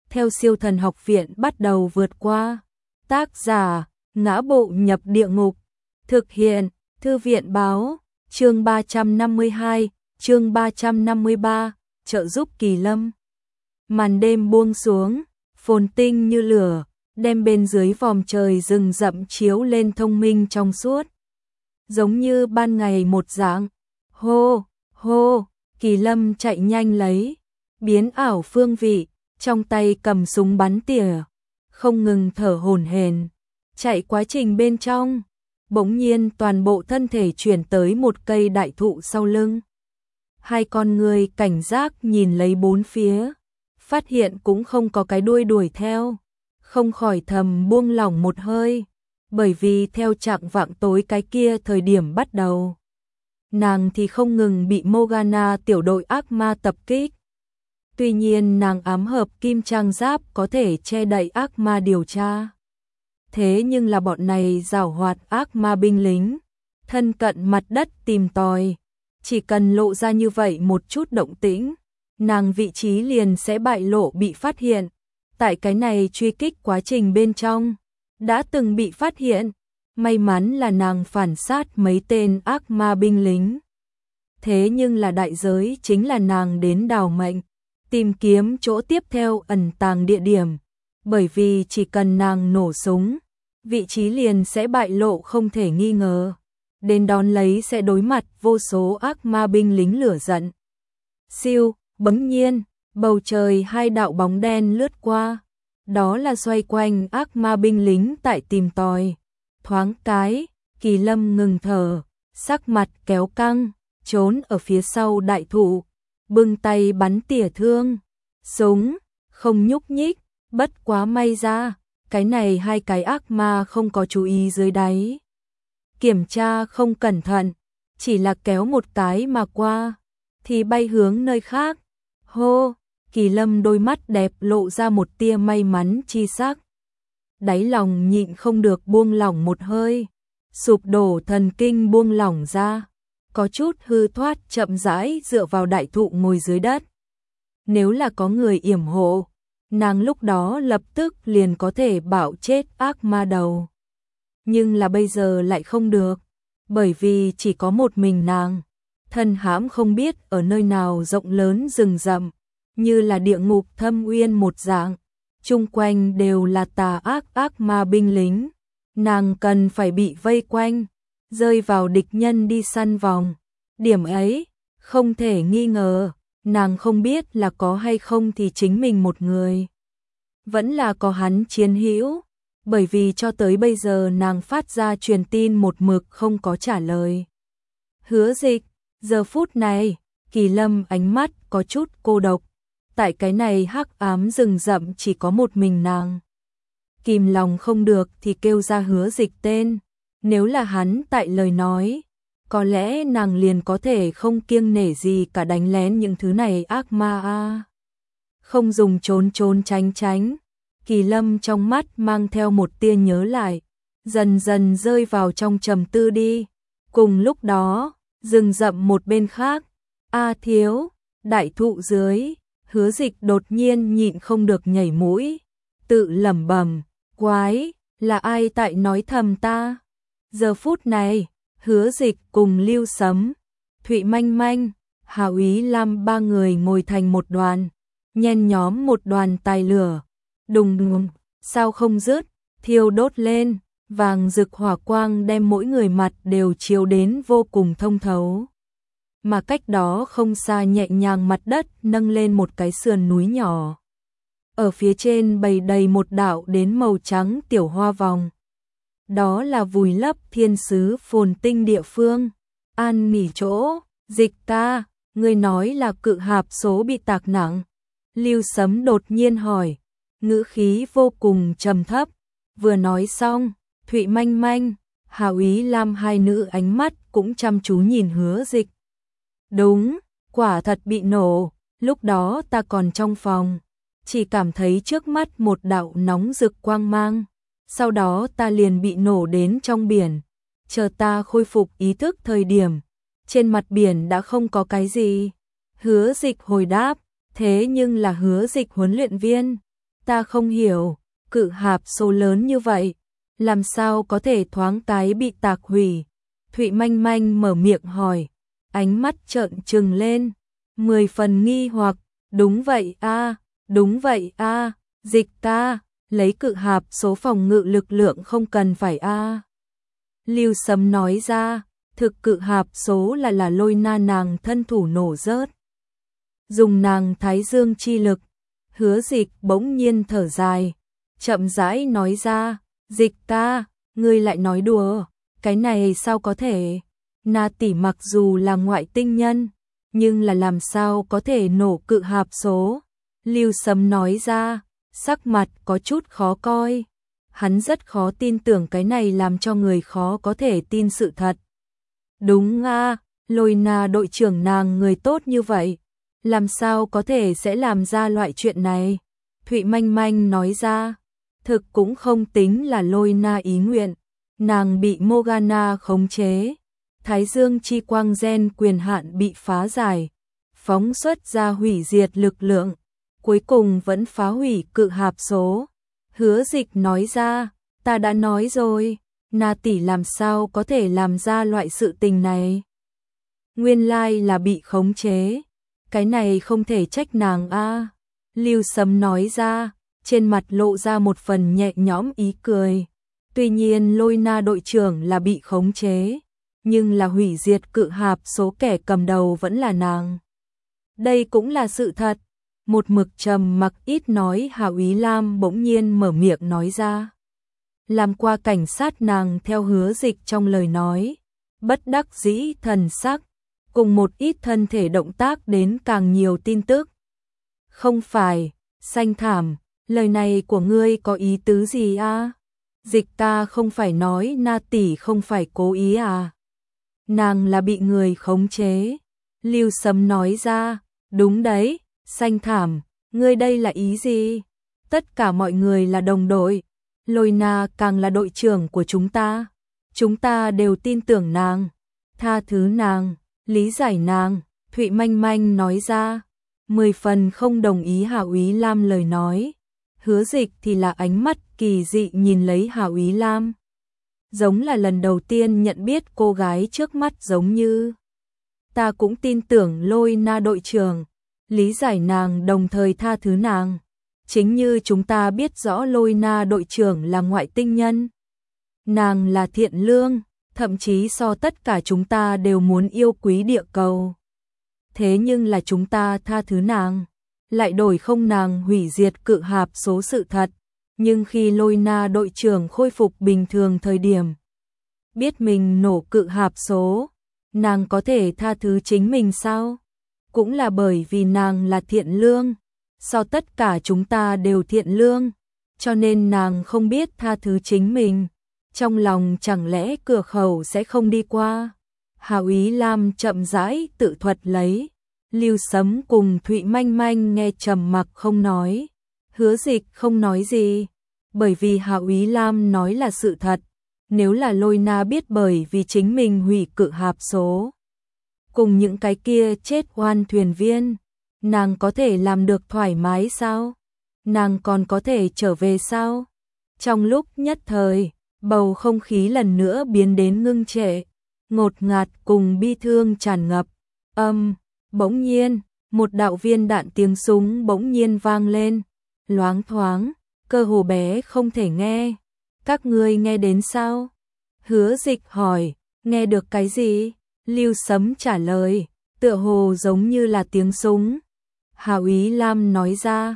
theo Siêu Thần Học Viện bắt đầu vượt qua. Tác giả: Ngã Bộ Nhập Địa Ngục. Thực hiện: Thư viện báo. Chương 352, chương 353, trợ giúp Kỳ Lâm. Màn đêm buông xuống, phồn tinh như lửa, đem bên dưới vòm trời rừng rậm chiếu lên thông minh trong suốt. Giống như ban ngày một dạng. Hô, hô, Kỳ Lâm chạy nhanh lấy, biến ảo phương vị, trong tay cầm súng bắn tỉa, không ngừng thở hổn hển. Chạy quá trình bên trong, bỗng nhiên toàn bộ thân thể chuyển tới một cây đại thụ sau lưng. Hai con người cảnh giác nhìn lấy bốn phía, phát hiện cũng không có cái đuôi đuổi theo, không khỏi thầm buông lỏng một hơi, bởi vì theo trạng vạng tối cái kia thời điểm bắt đầu, nàng thì không ngừng bị Morgana tiểu đội ác ma tập kích. Tuy nhiên nàng ám hợp kim trang giáp có thể che đậy ác ma điều tra. Thế nhưng là bọn này giảo hoạt ác ma binh lính, thân cận mặt đất tìm tòi, chỉ cần lộ ra như vậy một chút động tĩnh, nàng vị trí liền sẽ bại lộ bị phát hiện. Tại cái này truy kích quá trình bên trong, đã từng bị phát hiện, may mắn là nàng phản sát mấy tên ác ma binh lính. Thế nhưng là đại giới chính là nàng đến đào mệnh, tìm kiếm chỗ tiếp theo ẩn tàng địa điểm, bởi vì chỉ cần nàng nổ súng, vị trí liền sẽ bại lộ không thể nghi ngờ. Đến đón lấy sẽ đối mặt vô số ác ma binh lính lửa giận. Siêu, bỗng nhiên, bầu trời hai đạo bóng đen lướt qua, đó là xoay quanh ác ma binh lính tại tìm tòi. Thoáng cái, Kỳ Lâm ngừng thở, sắc mặt kéo căng, trốn ở phía sau đại thụ, bưng tay bắn tỉa thương, súng, không nhúc nhích, bất quá may ra, cái này hai cái ác ma không có chú ý dưới đáy. Kiểm tra không cẩn thận, chỉ là kéo một cái mà qua, thì bay hướng nơi khác. Hô, Kỳ Lâm đôi mắt đẹp lộ ra một tia may mắn chi sắc. Đáy lòng nhịn không được buông lỏng một hơi, sụp đổ thần kinh buông lỏng ra, có chút hư thoát chậm rãi dựa vào đại thụ ngồi dưới đất. Nếu là có người yểm hộ, nàng lúc đó lập tức liền có thể bạo chết ác ma đầu. Nhưng là bây giờ lại không được, bởi vì chỉ có một mình nàng, thân hãm không biết ở nơi nào rộng lớn rừng rậm, như là địa ngục thâm uyên một dạng, chung quanh đều là tà ác ma binh lính, nàng cần phải bị vây quanh, rơi vào địch nhân đi săn vòng. Điểm ấy, không thể nghi ngờ, nàng không biết là có hay không thì chính mình một người, vẫn là có hắn chiến hữu, bởi vì cho tới bây giờ nàng phát ra truyền tin một mực không có trả lời. Hứa Dịch, giờ phút này, Kỳ Lâm ánh mắt có chút cô độc, tại cái này hắc ám rừng rậm chỉ có một mình nàng. Kìm lòng không được thì kêu ra Hứa Dịch tên, nếu là hắn tại lời nói, có lẽ nàng liền có thể không kiêng nể gì cả đánh lén những thứ này ác ma a. Không dùng trốn trốn tránh tránh, Kỳ Lâm trong mắt mang theo một tia nhớ lại, dần dần rơi vào trong trầm tư đi. Cùng lúc đó, rừng rậm một bên khác, A Thiếu, đại thụ dưới, Hứa Dịch đột nhiên nhịn không được nhảy mũi, tự lẩm bẩm, quái, là ai tại nói thầm ta? Giờ phút này, Hứa Dịch cùng Lưu Sấm, Thụy Manh Manh, Hào Ý Lam ba người ngồi thành một đoàn, nhen nhóm một đoàn tài lửa, đùng đùng, sao không dứt, thiêu đốt lên, vàng rực hỏa quang đem mỗi người mặt đều chiếu đến vô cùng thông thấu. Mà cách đó không xa nhẹ nhàng mặt đất nâng lên một cái sườn núi nhỏ. Ở phía trên bày đầy một đạo đến màu trắng tiểu hoa vòng. Đó là vùi lấp thiên sứ phồn tinh địa phương. An nghỉ chỗ, Dịch ca, người nói là cự hạp số bị tạc nặng. Lưu Sấm đột nhiên hỏi, ngữ khí vô cùng trầm thấp. Vừa nói xong, Thụy Manh Manh, Hào Ý Lam hai nữ ánh mắt cũng chăm chú nhìn Hứa Dịch. Đúng, quả thật bị nổ, lúc đó ta còn trong phòng, chỉ cảm thấy trước mắt một đạo nóng rực quang mang, sau đó ta liền bị nổ đến trong biển, chờ ta khôi phục ý thức thời điểm, trên mặt biển đã không có cái gì. Hứa Dịch hồi đáp, thế nhưng là Hứa Dịch huấn luyện viên, ta không hiểu, cự hạp số lớn như vậy, làm sao có thể thoáng cái bị tạc hủy? Thụy Manh Manh mở miệng hỏi, ánh mắt trợn trừng lên, 10 phần nghi hoặc, đúng vậy a, đúng vậy a, Dịch ca, lấy cự hạp số phòng ngự lực lượng không cần phải a. Lưu Sấm nói ra, thực cự hạp số là Lôi Na nàng thân thủ nổ rớt. Dùng nàng thái dương chi lực, Hứa Dịch bỗng nhiên thở dài, chậm rãi nói ra, Dịch ca, ngươi lại nói đùa, cái này sao có thể? Na tỷ mặc dù là ngoại tinh nhân, nhưng là làm sao có thể nổ cự hạp số? Lưu Sấm nói ra, sắc mặt có chút khó coi. Hắn rất khó tin tưởng cái này làm cho người khó có thể tin sự thật. Đúng a, Lôi Na đội trưởng nàng người tốt như vậy, làm sao có thể sẽ làm ra loại chuyện này? Thụy Manh Manh nói ra, thực cũng không tính là Lôi Na ý nguyện, nàng bị Morgana khống chế. Thái dương chi quang gen quyền hạn bị phá giải, phóng xuất ra hủy diệt lực lượng, cuối cùng vẫn phá hủy cự hạp số. Hứa Dịch nói ra, ta đã nói rồi, Na tỷ làm sao có thể làm ra loại sự tình này? Nguyên lai là bị khống chế, cái này không thể trách nàng a. Lưu Sấm nói ra, trên mặt lộ ra một phần nhẹ nhõm ý cười. Tuy nhiên Lôi Na đội trưởng là bị khống chế, nhưng là hủy diệt cự hạp số kẻ cầm đầu vẫn là nàng. Đây cũng là sự thật. Một mực trầm mặc ít nói Hạo Ý Lam bỗng nhiên mở miệng nói ra. Làm qua cảnh sát nàng theo Hứa Dịch trong lời nói, bất đắc dĩ thần sắc, cùng một ít thân thể động tác đến càng nhiều tin tức. Không phải, Xanh Thảm, lời này của ngươi có ý tứ gì a? Dịch ta không phải nói Na tỷ không phải cố ý à? Nàng là bị người khống chế. Lưu Sấm nói ra, đúng đấy, Xanh Thảm, ngươi đây là ý gì? Tất cả mọi người là đồng đội, Lôi Na càng là đội trưởng của chúng ta đều tin tưởng nàng, tha thứ nàng, lý giải nàng. Thụy Manh Manh nói ra, 10 phần không đồng ý Hạo Ý Lam lời nói. Hứa Dịch thì là ánh mắt kỳ dị nhìn lấy Hạo Ý Lam, giống là lần đầu tiên nhận biết cô gái trước mắt giống như. Ta cũng tin tưởng Lôi Na đội trưởng, lý giải nàng đồng thời tha thứ nàng. Chính như chúng ta biết rõ Lôi Na đội trưởng là ngoại tinh nhân. Nàng là thiện lương, thậm chí so tất cả chúng ta đều muốn yêu quý địa cầu. Thế nhưng là chúng ta tha thứ nàng, lại đổi không nàng hủy diệt cự hạp số sự thật. Nhưng khi Lôi Na đội trưởng khôi phục bình thường thời điểm, biết mình nổ cự hạp số, nàng có thể tha thứ chính mình sao? Cũng là bởi vì nàng là thiện lương, so tất cả chúng ta đều thiện lương, cho nên nàng không biết tha thứ chính mình. Trong lòng chẳng lẽ cửa khẩu sẽ không đi qua? Hạo Ý Lam chậm rãi tự thuật lấy. Lưu Sấm cùng Thụy Manh Manh nghe trầm mặc không nói. Hứa Dịch không nói gì, bởi vì Hạo Ý Lam nói là sự thật. Nếu là Lôi Na biết bởi vì chính mình hủy cự hạp số, cùng những cái kia chết oan thuyền viên, nàng có thể làm được thoải mái sao? Nàng còn có thể trở về sao? Trong lúc nhất thời, bầu không khí lần nữa biến đến ngưng trệ, ngột ngạt cùng bi thương tràn ngập. Bỗng nhiên, một đạo viên đạn tiếng súng bỗng nhiên vang lên, loáng thoáng, cơ hồ bé không thể nghe. Các ngươi nghe đến sao? Hứa Dịch hỏi, nghe được cái gì? Lưu Sấm trả lời, tựa hồ giống như là tiếng súng. Hạo Ý Lam nói ra,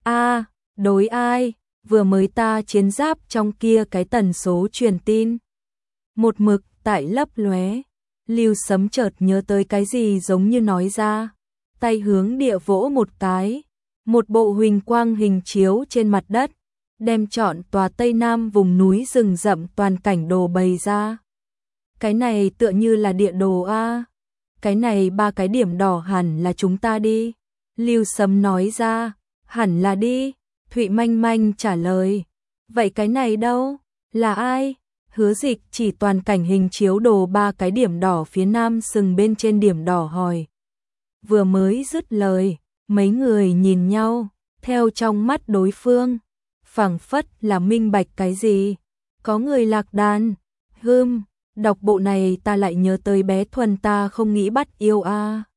đối ai? Vừa mới ta chiến giáp trong kia cái tần số truyền tin một mực tại lấp lóe. Lưu Sấm chợt nhớ tới cái gì giống như nói ra, tay hướng địa vỗ một cái, một bộ huỳnh quang hình chiếu trên mặt đất, đem trọn tòa Tây Nam vùng núi rừng rậm toàn cảnh đồ bày ra. Cái này tựa như là địa đồ a. Cái này 3 cái điểm đỏ hẳn là chúng ta đi. Lưu Sấm nói ra, hẳn là đi. Thụy Manh Manh trả lời, vậy cái này đâu? Là ai? Hứa Dịch chỉ toàn cảnh hình chiếu đồ 3 cái điểm đỏ phía nam sừng bên trên điểm đỏ hỏi. Vừa mới dứt lời, mấy người nhìn nhau, theo trong mắt đối phương, phảng phất là minh bạch cái gì. Có người lạc đàn, đọc bộ này ta lại nhớ tới bé Thuần ta không nghĩ bắt yêu a.